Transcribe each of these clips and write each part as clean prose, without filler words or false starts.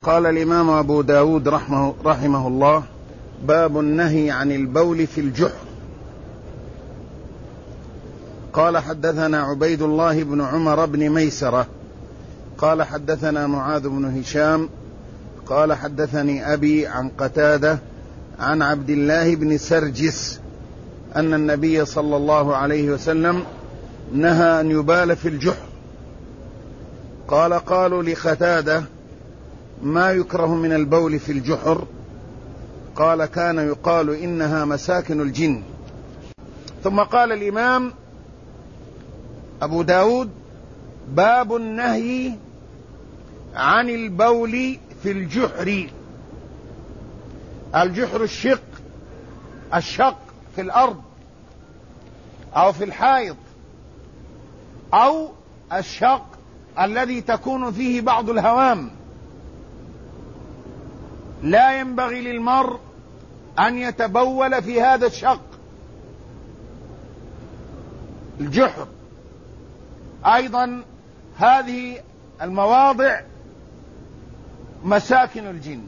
قال الإمام أبو داود رحمه الله: باب النهي عن البول في الجحر. قال: حدثنا عبيد الله بن عمر بن ميسرة قال: حدثنا معاذ بن هشام قال: حدثني أبي عن قتادة عن عبد الله بن سرجس أن النبي صلى الله عليه وسلم نهى أن يبال في الجحر. قال: قالوا لقتادة: ما يكره من البول في الجحر؟ قال: كان يقال إنها مساكن الجن. ثم قال الإمام أبو داود: باب النهي عن البول في الجحر. الجحر الشق في الأرض أو في الحائط، أو الشق الذي تكون فيه بعض الهوام. لا ينبغي للمرء أن يتبول في هذا الشق. الجحر أيضا هذه المواضع مساكن الجن،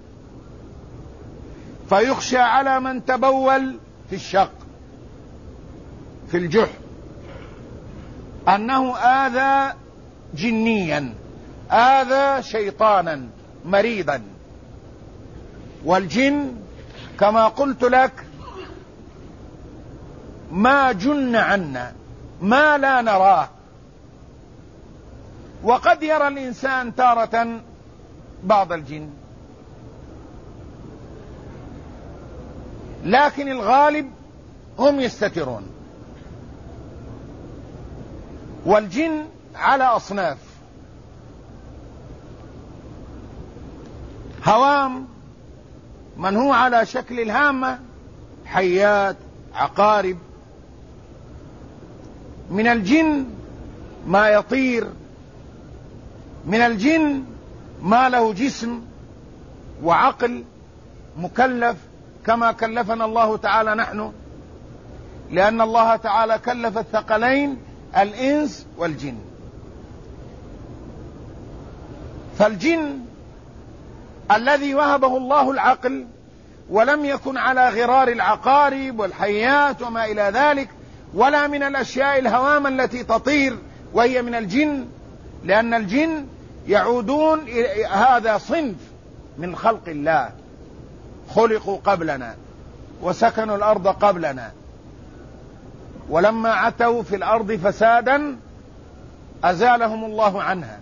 فيخشى على من تبول في الشق في الجحر أنه آذى جنيا، آذى شيطانا مريضا. والجن كما قلت لك ما جن عنا، ما لا نراه. وقد يرى الإنسان تارة بعض الجن، لكن الغالب هم يستترون. والجن على أصناف: هوام، من هو على شكل الهامة، حيات، عقارب. من الجن ما يطير، من الجن ما له جسم وعقل مكلف كما كلفنا الله تعالى نحن، لأن الله تعالى كلف الثقلين الإنس والجن. فالجن الذي وهبه الله العقل ولم يكن على غرار العقارب والحيات وما إلى ذلك، ولا من الأشياء الهوام التي تطير وهي من الجن، لأن الجن يعودون، هذا صنف من خلق الله، خلقوا قبلنا وسكنوا الأرض قبلنا، ولما عتوا في الأرض فسادا أزالهم الله عنها.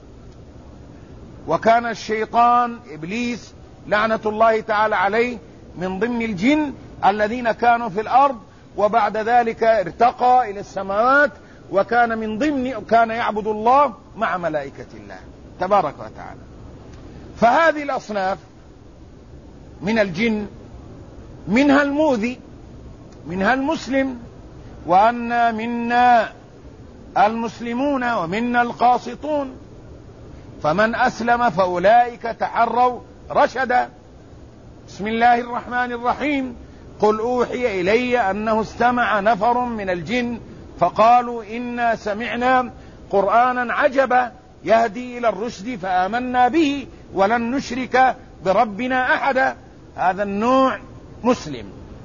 وكان الشيطان إبليس لعنة الله تعالى عليه من ضمن الجن الذين كانوا في الأرض، وبعد ذلك ارتقى إلى السماوات، وكان من ضمن كان يعبد الله مع ملائكة الله تبارك وتعالى. فهذه الأصناف من الجن منها المؤذي، منها المسلم، وأن منا المسلمون ومنا القاسطون، فمن أسلم فأولئك تحروا رشدا. بسم الله الرحمن الرحيم: قل أوحي إلي أنه استمع نفر من الجن فقالوا إنا سمعنا قرآنا عجبا يهدي إلى الرشد فآمنا به ولن نشرك بربنا أحدا. هذا النوع مسلم.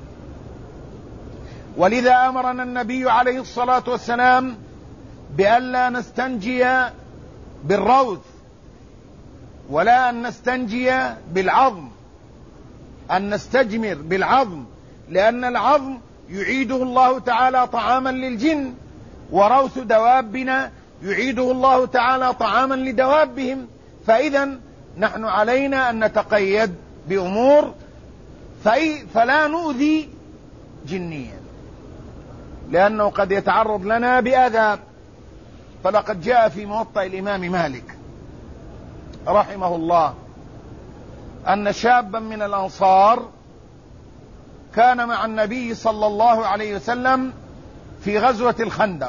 ولذا أمرنا النبي عليه الصلاة والسلام بألا نستنجي بالروث ولا أن نستنجي بالعظم، أن نستجمر بالعظم، لأن العظم يعيده الله تعالى طعاما للجن، وروث دوابنا يعيده الله تعالى طعاما لدوابهم. فإذا نحن علينا أن نتقيد بأمور فلا نؤذي جنيا، لأنه قد يتعرض لنا بأذى. فلقد جاء في موطأ الإمام مالك رحمه الله أن شابا من الأنصار كان مع النبي صلى الله عليه وسلم في غزوة الخندق،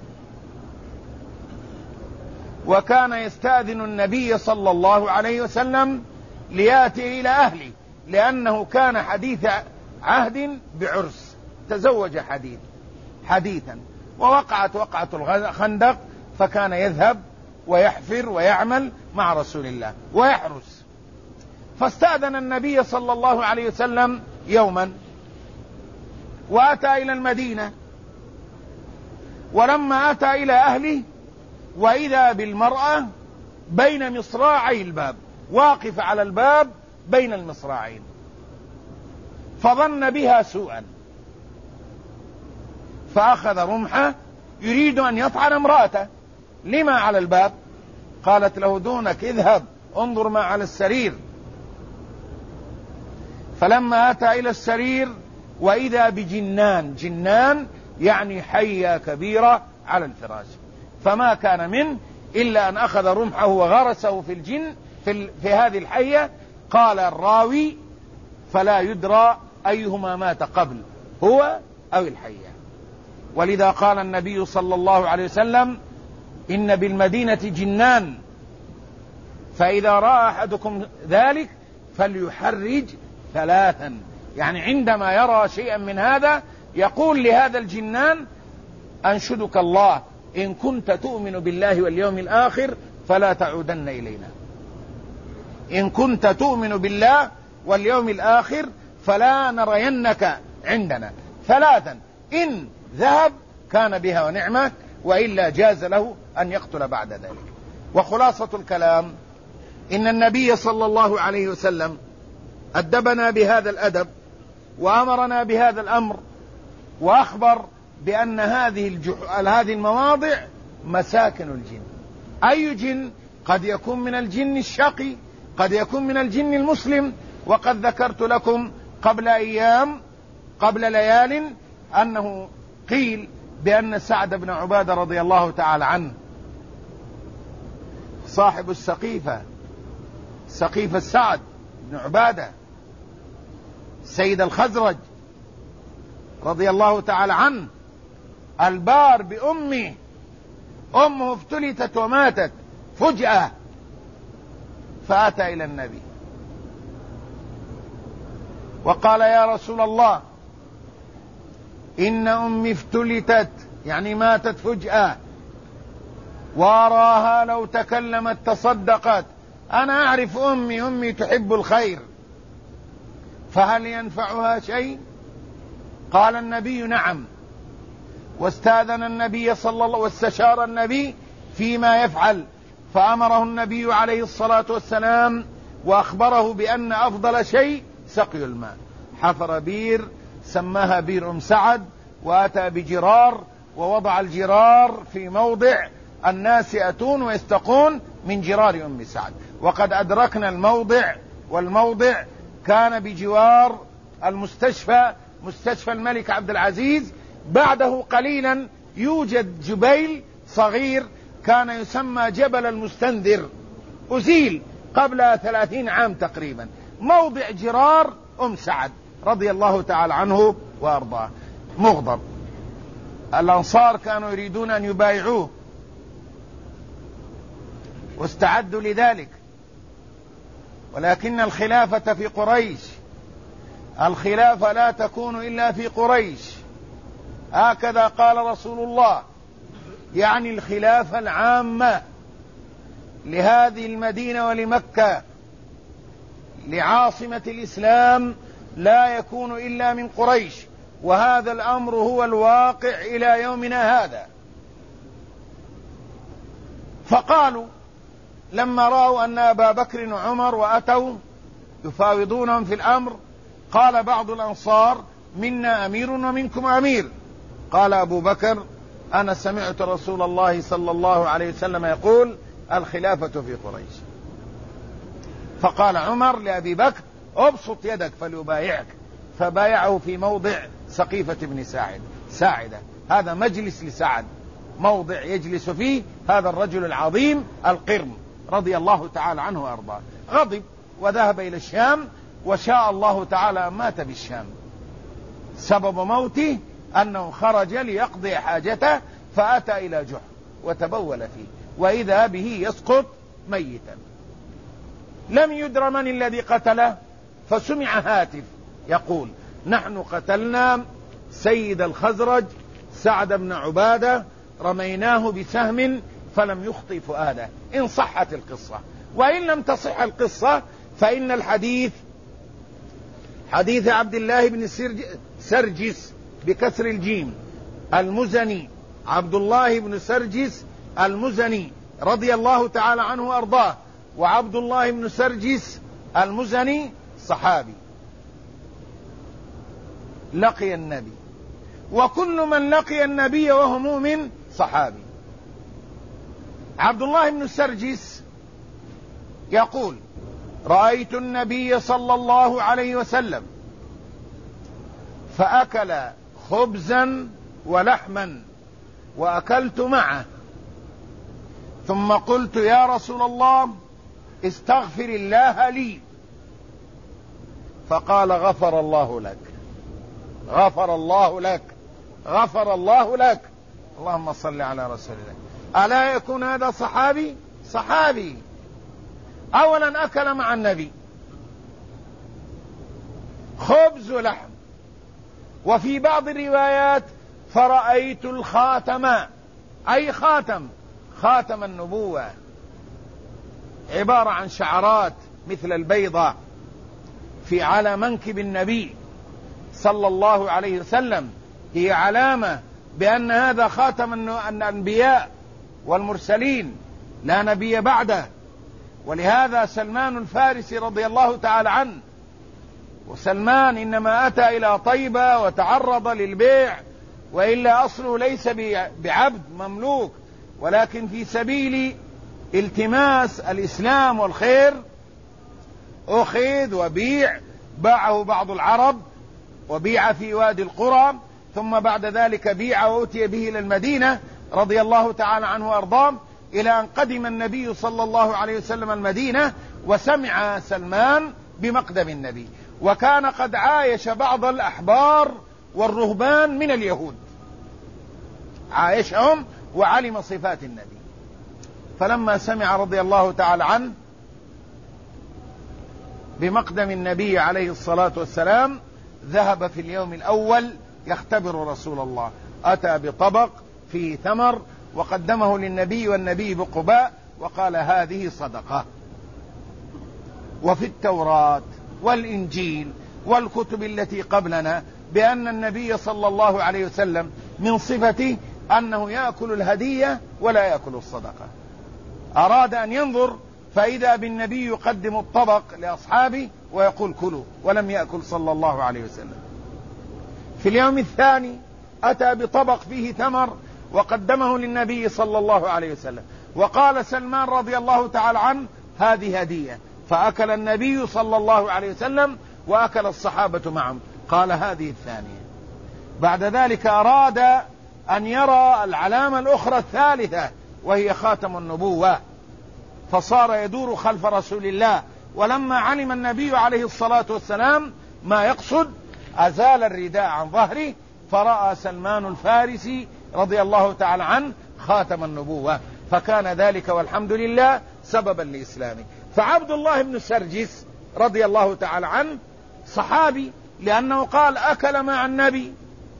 وكان يستأذن النبي صلى الله عليه وسلم ليأتي إلى أهله، لأنه كان حديث عهد بعرس، تزوج حديثا، ووقعت وقعة الخندق، فكان يذهب ويحفر ويعمل مع رسول الله ويحرس. فاستأذن النبي صلى الله عليه وسلم يوما وأتى إلى المدينة، ولما أتى إلى أهله وإذا بالمرأة بين مصراعي الباب، واقف على الباب بين المصراعين، فظن بها سوءا فأخذ رمحه يريد أن يطعن امرأته. لما على الباب؟ قالت له دونك، اذهب انظر ما على السرير. فلما أتى إلى السرير وإذا بجنان، جنان يعني حية كبيرة على الفراش، فما كان منه إلا أن أخذ رمحه وغرسه في الجن في هذه الحية. قال الراوي فلا يدرى أيهما مات قبل، هو أو الحية. ولذا قال النبي صلى الله عليه وسلم إن بالمدينة جنان، فإذا رأى أحدكم ذلك فليحرج ثلاثا، يعني عندما يرى شيئا من هذا يقول لهذا الجنان أنشدك الله إن كنت تؤمن بالله واليوم الآخر فلا تعودن إلينا، إن كنت تؤمن بالله واليوم الآخر فلا نرينك عندنا. ثلاثا، إن ذهب كان بها ونعمة، وإلا جاز له أن يقتل بعد ذلك. وخلاصة الكلام إن النبي صلى الله عليه وسلم أدبنا بهذا الأدب وأمرنا بهذا الأمر، وأخبر بأن هذه المواضع مساكن الجن. أي جن؟ قد يكون من الجن الشقي، قد يكون من الجن المسلم. وقد ذكرت لكم قبل ليال أنه قيل بأن سعد بن عبادة رضي الله تعالى عنه صاحب سقيفة سعد بن عبادة سيد الخزرج رضي الله تعالى عنه البار بأمه، أمه افتلتت وماتت فجأة، فأتى إلى النبي وقال يا رسول الله إن أمي افتلتت، يعني ماتت فجأة، وأراها لو تكلمت تصدقت، أنا أعرف أمي تحب الخير، فهل ينفعها شيء؟ قال النبي نعم. واستأذن النبي صلى الله واستشار النبي فيما يفعل، فأمره النبي عليه الصلاة والسلام وأخبره بأن أفضل شيء سقي الماء. حفر بير سماها بير سعد، وأتى بجرار ووضع الجرار في موضع الناس يأتون ويستقون من جرار أم سعد. وقد أدركنا الموضع، والموضع كان بجوار المستشفى، مستشفى الملك عبد العزيز. بعده قليلا يوجد جبيل صغير كان يسمى جبل المستنذر، أزيل قبل 30 عام تقريبا، موضع جرار أم سعد رضي الله تعالى عنه وأرضاه. مغضب، الأنصار كانوا يريدون أن يبايعوه واستعدوا لذلك، ولكن الخلافة في قريش، الخلافة لا تكون إلا في قريش، هكذا قال رسول الله، يعني الخلافة العامة لهذه المدينة ولمكة لعاصمة الإسلام لا يكون إلا من قريش، وهذا الأمر هو الواقع إلى يومنا هذا. فقالوا لما رأوا أن أبا بكر وعمر وأتوا يفاوضونهم في الأمر، قال بعض الأنصار منا أمير ومنكم أمير. قال أبو بكر أنا سمعت رسول الله صلى الله عليه وسلم يقول الخلافة في قريش. فقال عمر لأبي بكر ابسط يدك فليبايعك، فبايعه في موضع سقيفة بن ساعدة. هذا مجلس لسعد، موضع يجلس فيه هذا الرجل العظيم القرم رضي الله تعالى عنه وأرضاه. غضب وذهب إلى الشام، وشاء الله تعالى أن مات بالشام. سبب موته أنه خرج ليقضي حاجته، فأتى إلى جحر وتبول فيه، وإذا به يسقط ميتا. لم يدر من الذي قتله، فسمع هاتف يقول نحن قتلنا سيد الخزرج سعد بن عبادة، رميناه بسهم فلم يخطئ فؤاده. إن صحت القصة، وإن لم تصح القصة فإن الحديث حديث عبد الله بن سرجس بكسر الجيم المزني، عبد الله بن سرجس المزني رضي الله تعالى عنه وأرضاه. وعبد الله بن سرجس المزني صحابي لقي النبي، وكل من لقي النبي وهو مؤمن صحابي. عبد الله بن سرجس يقول: رأيت النبي صلى الله عليه وسلم فأكل خبزا ولحما وأكلت معه، ثم قلت: يا رسول الله استغفر الله لي، فقال: غفر الله لك، غفر الله لك، غفر الله لك. اللهم صل على رسول الله. ألا يكون هذا صحابي؟ صحابي. أولا أكل مع النبي خبز ولحم. وفي بعض الروايات: فرأيت الخاتم، أي خاتم النبوة، عبارة عن شعرات مثل البيضة على منكب النبي صلى الله عليه وسلم، هي علامة بأن هذا خاتم الأنبياء والمرسلين، لا نبي بعده. ولهذا سلمان الفارسي رضي الله تعالى عنه، وسلمان إنما أتى إلى طيبة وتعرض للبيع، وإلا أصله ليس بعبد مملوك، ولكن في سبيل التماس الإسلام والخير أخذ وبيع، باعه بعض العرب وبيع في وادي القرى، ثم بعد ذلك بيع وأتي به إلى المدينة رضي الله تعالى عنه وأرضاه، إلى أن قدم النبي صلى الله عليه وسلم المدينة وسمع سلمان بمقدم النبي. وكان قد عايش بعض الأحبار والرهبان من اليهود، عايشهم وعلم صفات النبي. فلما سمع رضي الله تعالى عنه بمقدم النبي عليه الصلاة والسلام ذهب في اليوم الأول يختبر رسول الله، أتى بطبق فيه تمر وقدمه للنبي والنبي بقباء وقال: هذه صدقة. وفي التوراة والإنجيل والكتب التي قبلنا بأن النبي صلى الله عليه وسلم من صفته أنه يأكل الهدية ولا يأكل الصدقة. أراد أن ينظر فإذا بالنبي يقدم الطبق لأصحابه ويقول: كلوا، ولم يأكل صلى الله عليه وسلم. في اليوم الثاني أتى بطبق فيه تمر وقدمه للنبي صلى الله عليه وسلم، وقال سلمان رضي الله تعالى عنه: هذه هدية. فأكل النبي صلى الله عليه وسلم وأكل الصحابة معهم. قال: هذه الثانية. بعد ذلك أراد أن يرى العلامة الأخرى الثالثة وهي خاتم النبوة، فصار يدور خلف رسول الله، ولما علم النبي عليه الصلاة والسلام ما يقصد أزال الرداء عن ظهره، فرأى سلمان الفارسي رضي الله تعالى عنه خاتم النبوة، فكان ذلك والحمد لله سببا لإسلامه. فعبد الله بن سرجس رضي الله تعالى عنه صحابي، لأنه قال: أكل مع النبي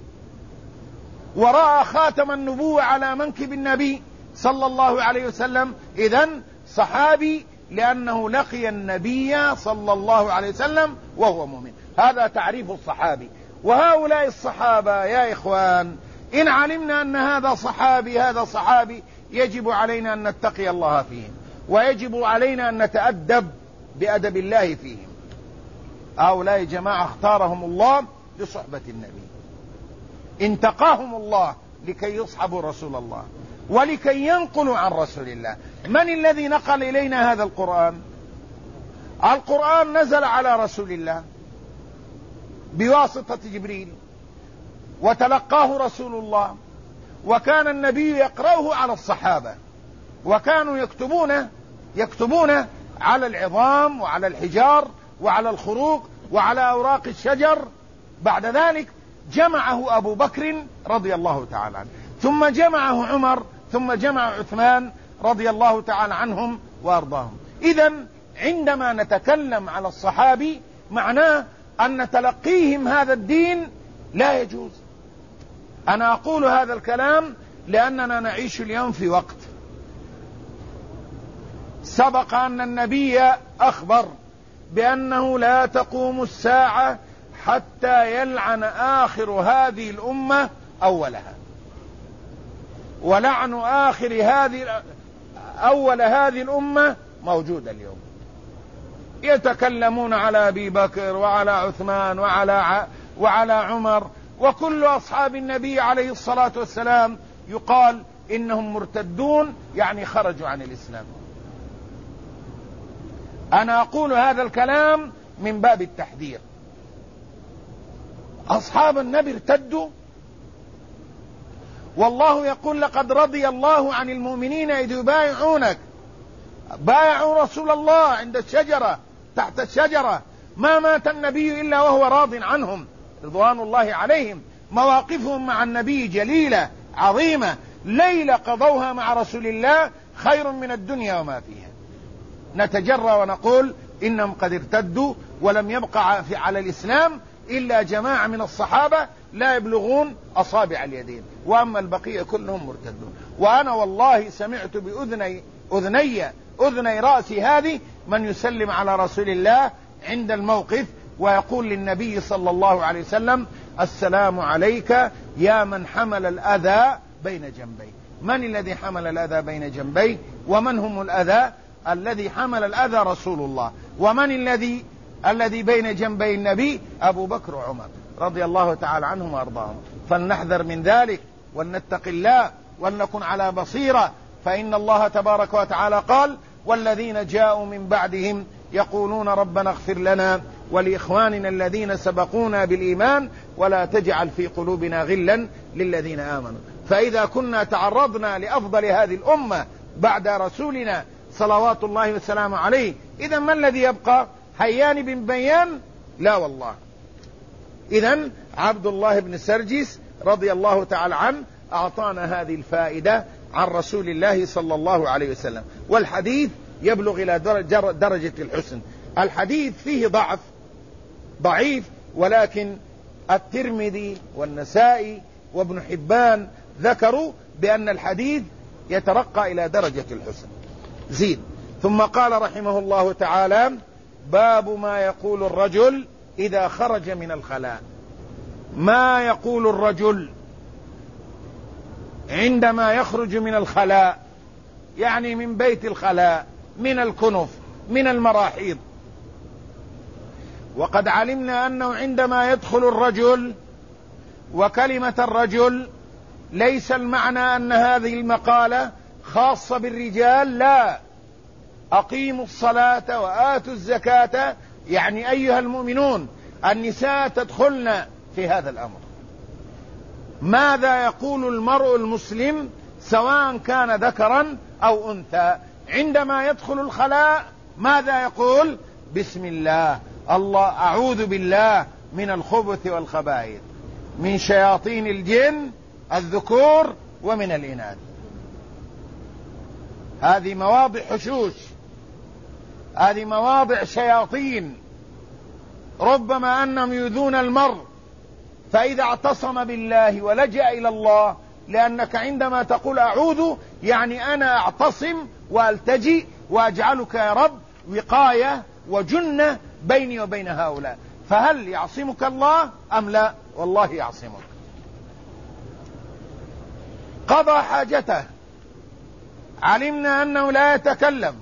ورأى خاتم النبوة على منكب النبي صلى الله عليه وسلم، إذن صحابي لأنه لقي النبي صلى الله عليه وسلم وهو مؤمن. هذا تعريف الصحابي. وهؤلاء الصحابة يا إخوان، إن علمنا أن هذا صحابي يجب علينا أن نتقي الله فيهم، ويجب علينا أن نتأدب بأدب الله فيهم. هؤلاء جماعة اختارهم الله لصحبة النبي، انتقاهم الله لكي يصحبوا رسول الله ولكي ينقلوا عن رسول الله. من الذي نقل إلينا هذا القرآن؟ القرآن نزل على رسول الله بواسطة جبريل، وتلقاه رسول الله، وكان النبي يقرأه على الصحابة، وكانوا يكتبون على العظام وعلى الحجار وعلى الخروق وعلى أوراق الشجر. بعد ذلك جمعه أبو بكر رضي الله تعالى عنه، ثم جمعه عمر، ثم جمع عثمان رضي الله تعالى عنهم وأرضاهم. إذن عندما نتكلم على الصحابي معناه أن تلقيهم هذا الدين لا يجوز. أنا أقول هذا الكلام لأننا نعيش اليوم في وقت سبق أن النبي أخبر بأنه لا تقوم الساعة حتى يلعن آخر هذه الأمة أولها، ولعن أول هذه الأمة موجود اليوم. يتكلمون على أبي بكر وعلى عثمان وعلى عمر وكل أصحاب النبي عليه الصلاة والسلام، يقال إنهم مرتدون، يعني خرجوا عن الإسلام. أنا أقول هذا الكلام من باب التحذير. أصحاب النبي ارتدوا، والله يقول لقد رضي الله عن المؤمنين إذ يبايعونك، بايعوا رسول الله عند الشجرة تحت الشجرة، ما مات النبي إلا وهو راض عنهم رضوان الله عليهم. مواقفهم مع النبي جليلة عظيمة، ليلة قضوها مع رسول الله خير من الدنيا وما فيها. نتجرى ونقول إنهم قد ارتدوا، ولم يبقى على الإسلام إلا جماعة من الصحابة لا يبلغون أصابع اليدين، وأما البقية كلهم مرتدون. وأنا والله سمعت أذني رأسي هذه من يسلم على رسول الله عند الموقف ويقول للنبي صلى الله عليه وسلم: السلام عليك يا من حمل الأذى بين جنبيه. من الذي حمل الأذى بين جنبيه؟ ومن هم الأذى؟ الذي حمل الأذى رسول الله. ومن الذي بين جنبي النبي؟ أبو بكر وعمر رضي الله تعالى عنهم وأرضاهم. فلنحذر من ذلك ولنتق الله ولنكن على بصيرة، فإن الله تبارك وتعالى قال: والذين جاءوا من بعدهم يقولون ربنا اغفر لنا ولإخواننا الذين سبقونا بالإيمان ولا تجعل في قلوبنا غلا للذين آمنوا. فإذا كنا تعرضنا لأفضل هذه الأمة بعد رسولنا صلوات الله وسلامه عليه، إذا ما الذي يبقى؟ هيان بن بيان؟ لا والله. إذا عبد الله بن سرجس رضي الله تعالى عنه أعطانا هذه الفائدة عن رسول الله صلى الله عليه وسلم، والحديث يبلغ إلى درجة الحسن. الحديث فيه ضعيف، ولكن الترمذي والنسائي وابن حبان ذكروا بأن الحديث يترقى إلى درجة الحسن. زيد. ثم قال رحمه الله تعالى: باب ما يقول الرجل إذا خرج من الخلاء. ما يقول الرجل عندما يخرج من الخلاء، يعني من بيت الخلاء، من الكنف، من المراحيض. وقد علمنا أنه عندما يدخل الرجل، وكلمة الرجل ليس المعنى أن هذه المقالة خاصة بالرجال، لا. أقيموا الصلاة وآتوا الزكاة، يعني أيها المؤمنون النساء تدخلن في هذا الأمر. ماذا يقول المرء المسلم سواء كان ذكرا أو أنثى عندما يدخل الخلاء؟ ماذا يقول؟ بسم الله، الله أعوذ بالله من الخبث والخبائث، من شياطين الجن الذكور ومن الإناث. هذه مواضع حشوش، هذه مواضع شياطين، ربما أنهم يؤذون المرء. فإذا اعتصم بالله ولجأ إلى الله، لأنك عندما تقول أعوذ يعني أنا أعتصم وألتجئ وأجعلك يا رب وقاية وجنة بيني وبين هؤلاء. فهل يعصمك الله أم لا؟ والله يعصمك. قضى حاجته، علمنا أنه لا يتكلم،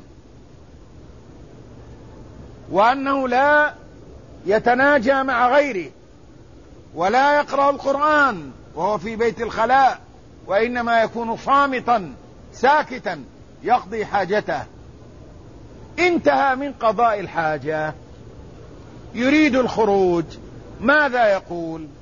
وأنه لا يتناجى مع غيره، ولا يقرأ القرآن وهو في بيت الخلاء، وإنما يكون صامتا ساكتا يقضي حاجته. انتهى من قضاء الحاجة، يريد الخروج، ماذا يقول؟